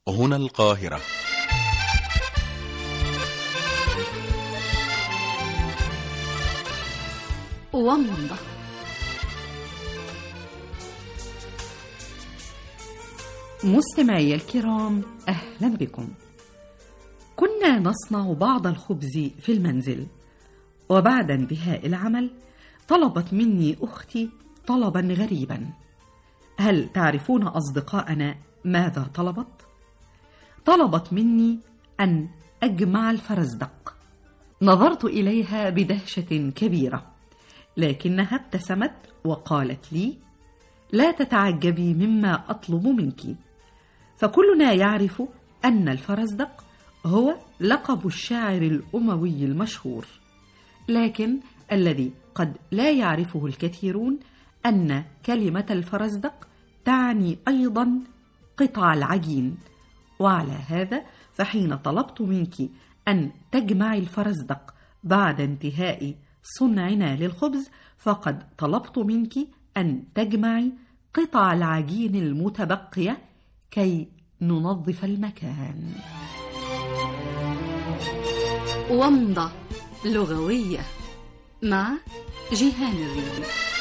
هنا القاهرة. ومضة. مستمعي الكرام، أهلا بكم. كنا نصنع بعض الخبز في المنزل، وبعد انتهاء العمل طلبت مني أختي طلبا غريبا. هل تعرفون أصدقائنا ماذا طلبت؟ طلبت مني أن أجمع الفرزدق. نظرت إليها بدهشة كبيرة، لكنها ابتسمت وقالت لي: لا تتعجبي مما أطلب منك، فكلنا يعرف أن الفرزدق هو لقب الشاعر الأموي المشهور، لكن الذي قد لا يعرفه الكثيرون أن كلمة الفرزدق تعني أيضا قطع العجين. وعلى هذا فحين طلبت منك أن تجمعي الفرزدق بعد انتهاء صنعنا للخبز، فقد طلبت منك أن تجمعي قطع العجين المتبقية كي ننظف المكان. ومضة لغوية مع جيهان الريدي.